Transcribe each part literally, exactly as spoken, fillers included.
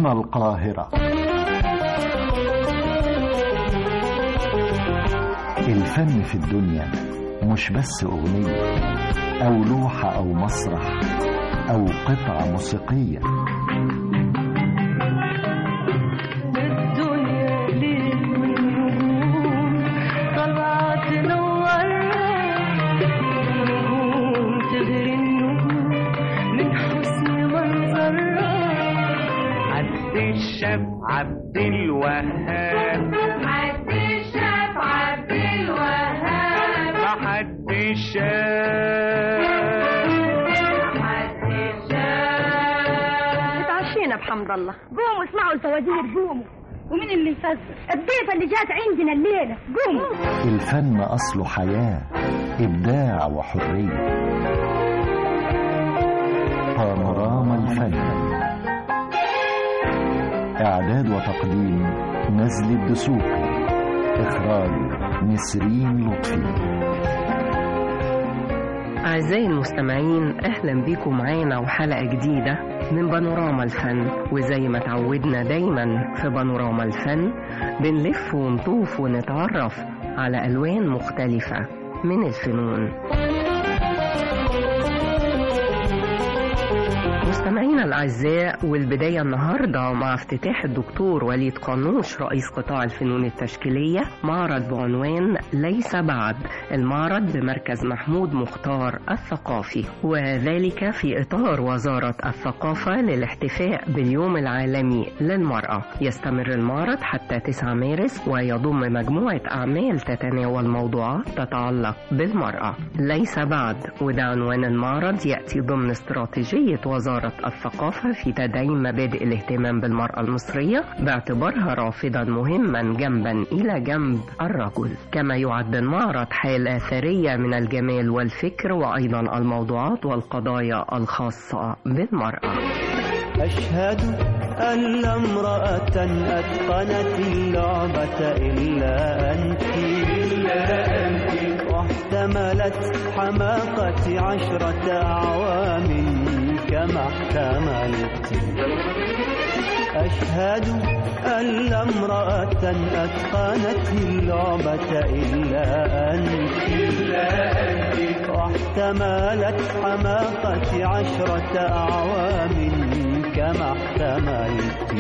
هنا القاهرة. الفن في الدنيا مش بس أغنية أو لوحة أو مسرح أو قطعة موسيقية. الدنيا ليل والنجوم طلعت تنورها، النجوم تغري النجوم من حسن منظرها. عبد الشاف عبد الوهاب، عبد الشاف عبد الوهاب، حد الشاف بحمد الله. قوموا اسمعوا الفوازير، قوموا. ومين اللي يفزر؟ الضيفة اللي جات عندنا الليلة. قوموا. الفن أصله حياة، إبداع وحرية. بانوراما الفن، إعداد وتقديم نزل الدسوقي، إخراج نسرين لطفي. أعزائي المستمعين، أهلا بيكم معانا وحلقة جديدة من بانوراما الفن. وزي ما تعودنا دايما في بانوراما الفن بنلف ونطوف ونتعرف على ألوان مختلفة من الفنون. مستمعينا الأعزاء، والبداية النهاردة مع افتتاح الدكتور وليد قنوش رئيس قطاع الفنون التشكيلية معرض بعنوان ليس بعد. المعرض بمركز محمود مختار الثقافي، وذلك في إطار وزارة الثقافة للاحتفاء باليوم العالمي للمرأة. يستمر المعرض حتى تسعة مارس ويضم مجموعة أعمال تتناول موضوعات تتعلق بالمرأة. ليس بعد، وده عنوان المعرض، يأتي ضمن استراتيجية وزارة الثقافة في تدعيم مبادئ الاهتمام بالمرأة المصرية باعتبارها رافدا مهما جنبا إلى جنب الرجل. كما يعد المعرض حالة أثرية من الجمال والفكر، وأيضا الموضوعات والقضايا الخاصة بالمرأة. أشهد أن لا امرأة أتقنت اللعبة إلا أنت، إلا أنت، واحتملت حماقة عشرة أعوام كما احتملت. أشهد أن لا امرأة أتقنت اللعبة إلا أنت، إلا أنت، واحتملت حماقة عشرة أعوام كما احتملت.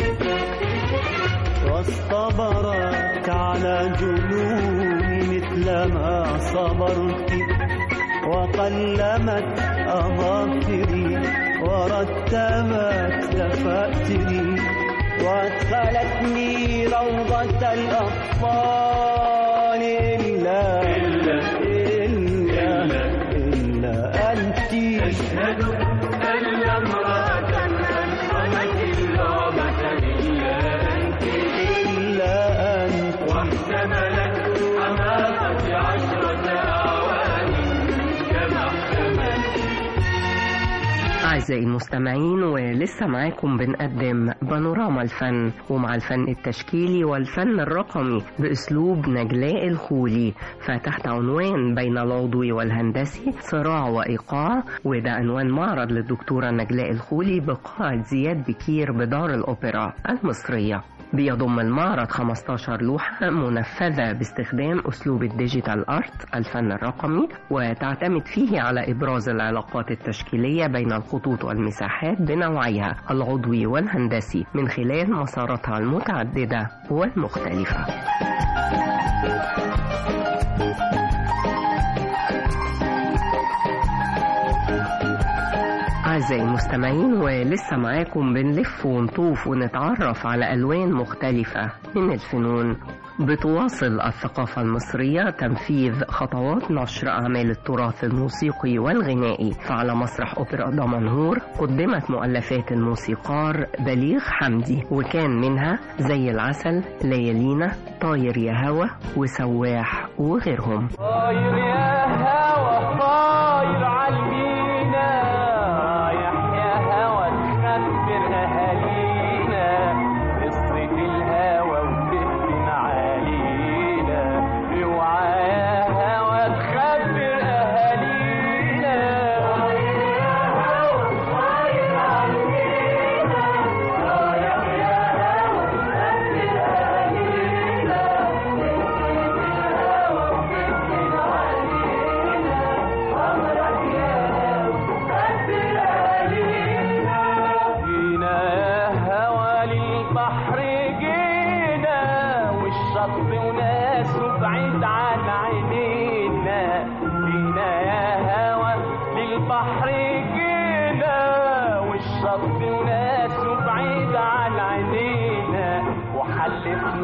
واصطبرت على جنوني مثل ما صبرت، وقلمت أظافري ورتبت دفاتري، وادخلتني روضة الأطفال إلا إلا إلا, إلا أنت. أشهد أن لا امرأة أتقنت اللعبة إلا أنت، إلا أنت، واحتملت حماقة عشرة أعوام كما احتملت. أعزائي المستمعين، ولسه معاكم بنقدم بانوراما الفن، ومع الفن التشكيلي والفن الرقمي بأسلوب نجلاء الخولي. فتحت عنوان بين العضوي والهندسي صراع وإيقاع، وده عنوان معرض للدكتورة نجلاء الخولي بقاعة زياد بكير بدار الأوبرا المصرية. بيضم المعرض خمستاشر لوحة منفذة باستخدام أسلوب الديجيتال آرت الفن الرقمي، وتعتمد فيه على إبراز العلاقات التشكيلية بين الخطوط والمساحات بنوعيها العضوي والهندسي من خلال مساراتها المتعددة والمختلفة. أعزائي المستمعين، ولسه معاكم بنلف ونطوف ونتعرف على ألوان مختلفة من الفنون. بتواصل الثقافة المصرية تنفيذ خطوات نشر أعمال التراث الموسيقي والغنائي. فعلى مسرح أوبرا دمنهور قدمت مؤلفات الموسيقار بليغ حمدي، وكان منها زي العسل، ليالينا، طاير يا هوا، وسواح، وغيرهم. طاير يا هوا طاير عالمينا، رايح يا هوا تخبر أهالينا، قصة الهوا وتهدن علينا، اوعى يا هوا تخبر أهالينا. طاير يا هوا طاير عالمينا، رايح يا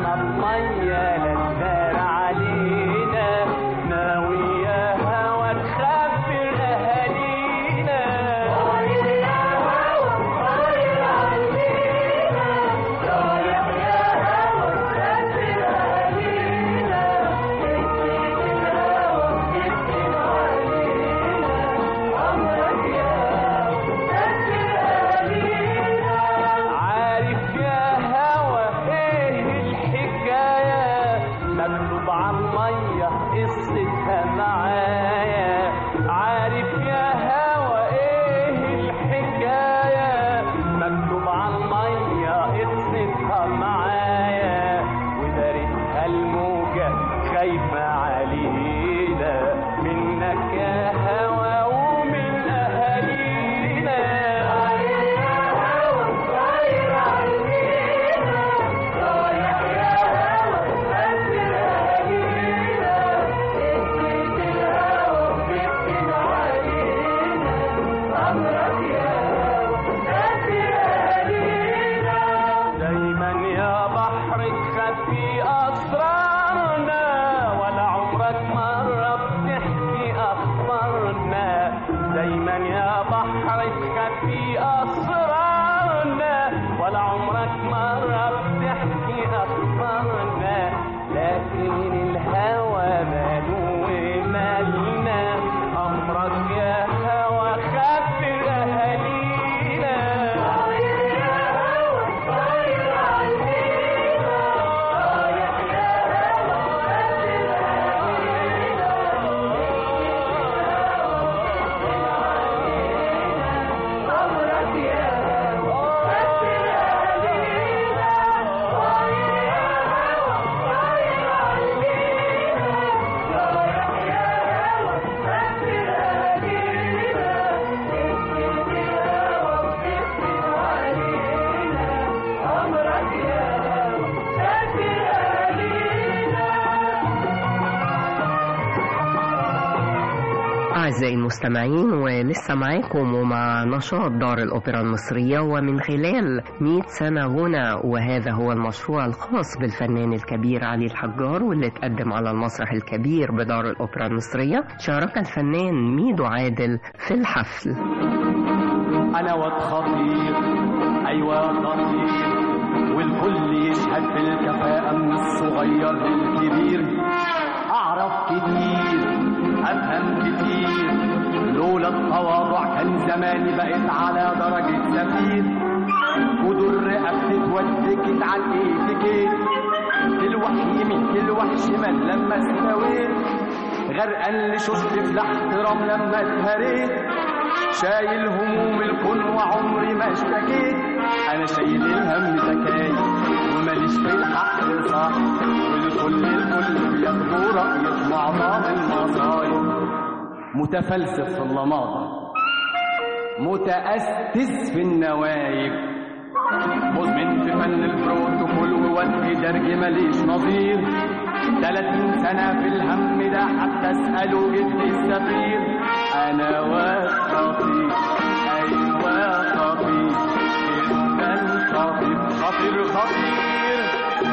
طلعنا المية لا تدار علينا، ناوي يا هوا تخفر أهالينا. طاير يا هوا طاير علينا، طاير يا هوا تخفر أهالينا، تكتب الهوا تكتب علينا، أمرك يا هوا تخفر أهالينا. عارف يا هوا ايه الحكاية، مكتوب عالمية قصتها معايا. عارف يا هوا ايه الحكاية، مكتوب عالمية قصتها معايا. ودارتها الموجة خايفة علينا، منك يا هوا ومن أهالينا. طاير يا هوا طاير علينا، طاير يا هوا تخفر أهالينا، تكتب الهوا بتكتب علينا، أمرك يا هوا تخفر أهالينا. دايما يا بحر تخفي أسرارنا، ولا عمرك مرة بتحكي أخبارنا. دايما يا بحر تخفي أسرارنا، ولا عمرك مرة بتحكي أخبارنا. لكن الهوى ماله ومالنا، أمرك يا هوى خفر أهالينا. طاير يا هوى طاير علينا، طاير يا هوى خفر أهالينا، أمرك يا هوى خفر أهالينا. طاير يا هوى طاير علينا، طاير يا هوى خفر أهالينا، تكتب الهوى بتكتب علينا، أمرك يا هوى خفر أهالينا. أعزائي المستمعين، ولسه معاكم ومع نشاط دار الأوبرا المصرية ومن خلال مئة سنة غنى، وهذا هو المشروع الخاص بالفنان الكبير علي الحجار واللي اتقدم على المسرح الكبير بدار الأوبرا المصرية. شارك الفنان ميدو عادل في الحفل. أنا واد خطير، أيوة خطير، والكل يشهد بالكفاءة من الصغير للكبير. أعرف كتير أفهم كتير، لولا التواضع كان زماني بقيت على درجة سفير. ودر رقبتي اتودكت على الاتيكيت، الوحش يمين الوحش شمال لما استويت، غرقان لشوشت في الاحترام لما اتهريت. شايل هموم الكون وعمري ما اشتكيت، انا شايل الهم زكاي وماليش في الحق صح، والكل الكل بياخدوا رأيي في معظم المصايب. متفلسف في اللماضة، متأسس في النوايب، مزمن في فن البروتوكول ووجه درج ماليش نظير. تلاتين سنة في الهم ده حتى اسأله جدي السفير. أنا واد خطير، أيوة خطير، جدا خطير خطير خطير.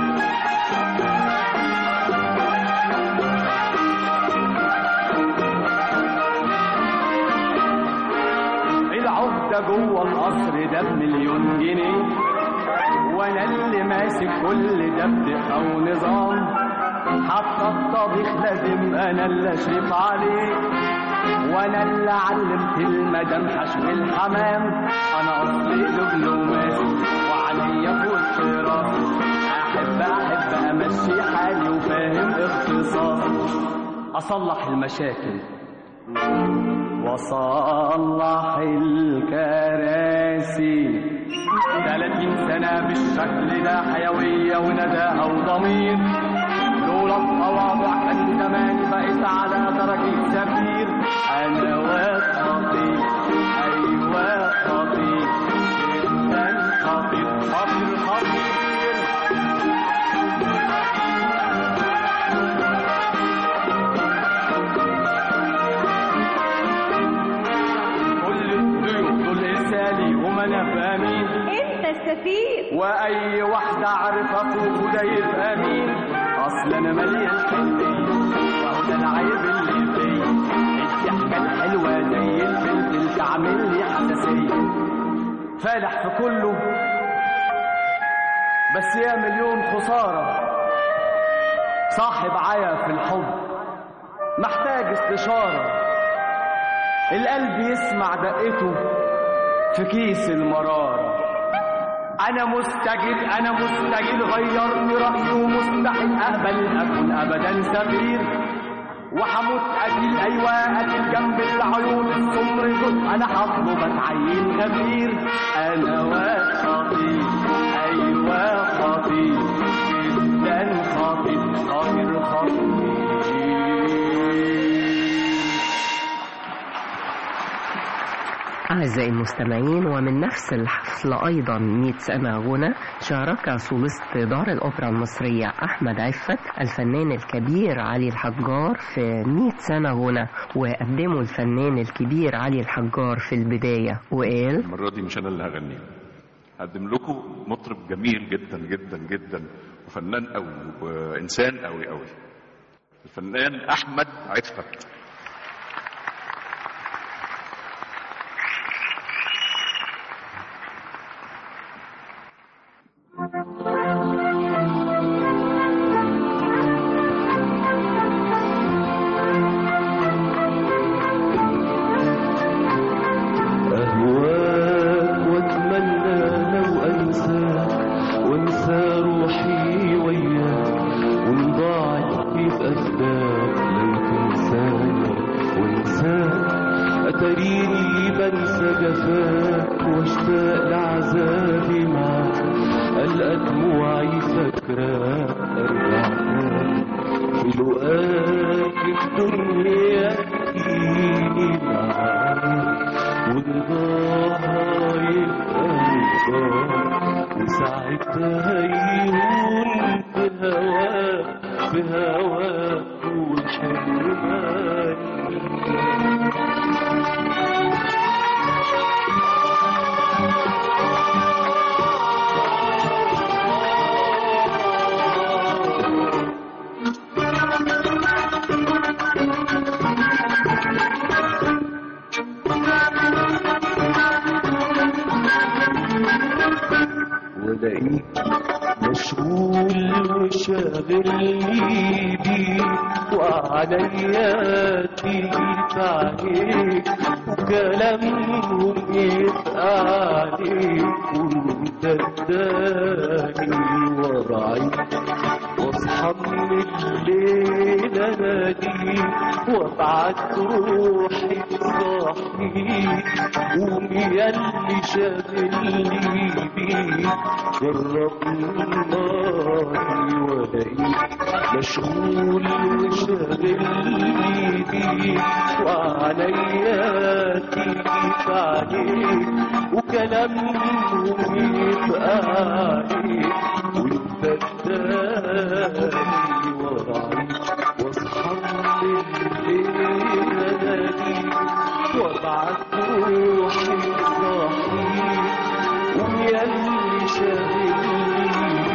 العهدة جوه القصر ده بمليون جنيه، وانا اللي ماسك كل ده بدقة ونظام. حتى الطبيخ لازم انا اللي اشرف عليه، وانا اللي علمت المدام حشو الحمام. انا اصلي دبلوماسي وعليا فوق راسي، احب احب امشي حالي وفاهم اختصاصي. اصلح المشاكل وصلح الكراسي، تلاتين سنة بالشكل ده حيوية ونداء وضمير. لولا التواضع كان زماني بقيت على درجة سفير. أنا واد خطير، أيوة خطير، جدا خطير خطير خطير. كل الضيوف دول إرسالي وما أنا فاهمين. انت السفير واي واحدة عارفة فوق ده يبقى مين؟ اصل انا مليان حنية وهو ده العيب اللي فيا، الضحكة الحلوة زي الفلفل تعمل لي حساسية. فالح في كله بس يا مليون خسارة، صاحب عيا في الحب محتاج استشارة، القلب يسمع دقته في كيس المرارة. أنا مستجد أنا مستجد غيرني رأيي ومستحيل أقبل أكون أبدا سفير، وحموت قتيل أيوة قتيل جنب العيون السمر دول، أنا هطلب أتعين غفير. أنا واد خطير أيوة خطير جدا خطير خطير خطير. أعزائي المستمعين، ومن نفس الحفل أيضا مئة سنة غنى شارك سوليست دار الأوبرا المصرية أحمد عفت الفنان الكبير علي الحجار في مئة سنة غنى، وقدمه الفنان الكبير علي الحجار في البداية وقال: المرة دي مش أنا اللي هغني، هقدم لكم مطرب جميل جدا جدا جدا وفنان قوي وإنسان قوي قوي، الفنان أحمد عفت. مشغول وشاغلني بيك وعليا تيجي عليك وكلامهم يبقى عليك وانت تداني ورايك واصحى من الليل اناديك وابعت روحي صاحيك ويا اللي شاغلني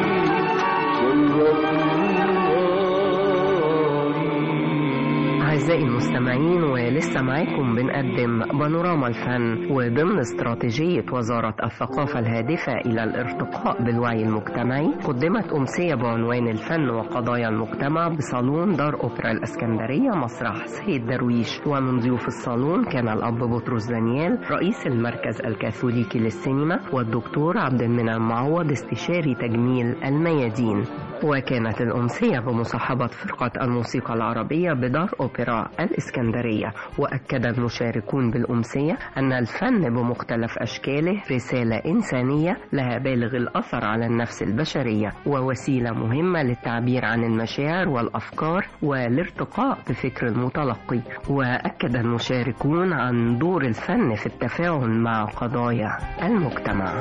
أعزائي المستمعين، ولسه معاكم بنقدم بانوراما الفن، وضمن استراتيجية وزارة الثقافة الهادفة إلى الارتقاء بالوعي المجتمعي قدمت أمسية بعنوان الفن وقضايا المجتمع بصالون دار أوبرا الإسكندرية مسرح سيد درويش. ومن ضيوف الصالون كان الأب بطرس دانيال رئيس المركز الكاثوليكي للسينما، والدكتور عبد المنعم معوض استشاري تجميل الميادين. وكانت الأمسية بمصاحبة فرقة الموسيقى العربية بدار أوبرا الإسكندرية. وأكد المشاركون بالأمسية أن الفن بمختلف أشكاله رسالة إنسانية لها بالغ الأثر على النفس البشرية، ووسيلة مهمة للتعبير عن المشاعر والأفكار والارتقاء بفكر المتلقي. وأكد المشاركون عن دور الفن في التفاعل مع قضايا المجتمع.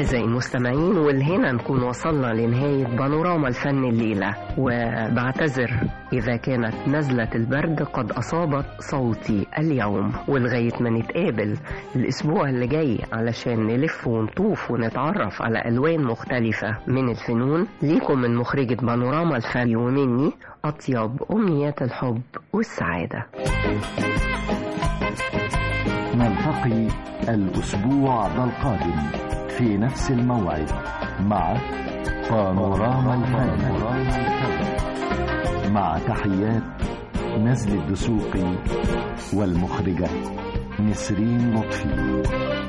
أعزائي المستمعين، والهنا نكون وصلنا لنهاية بانوراما الفن الليلة، وبعتذر إذا كانت نزلة البرد قد أصابت صوتي اليوم. ولغاية ما نتقابل الأسبوع اللي جاي علشان نلف ونطوف ونتعرف على ألوان مختلفة من الفنون، ليكم من مخرجة بانوراما الفن ومني أطيب أمنيات الحب والسعادة. نلتقي الأسبوع القادم في نفس الموعد مع بانوراما الفن، مع تحيات نزل الدسوقي والمخرجة نسرين لطفي.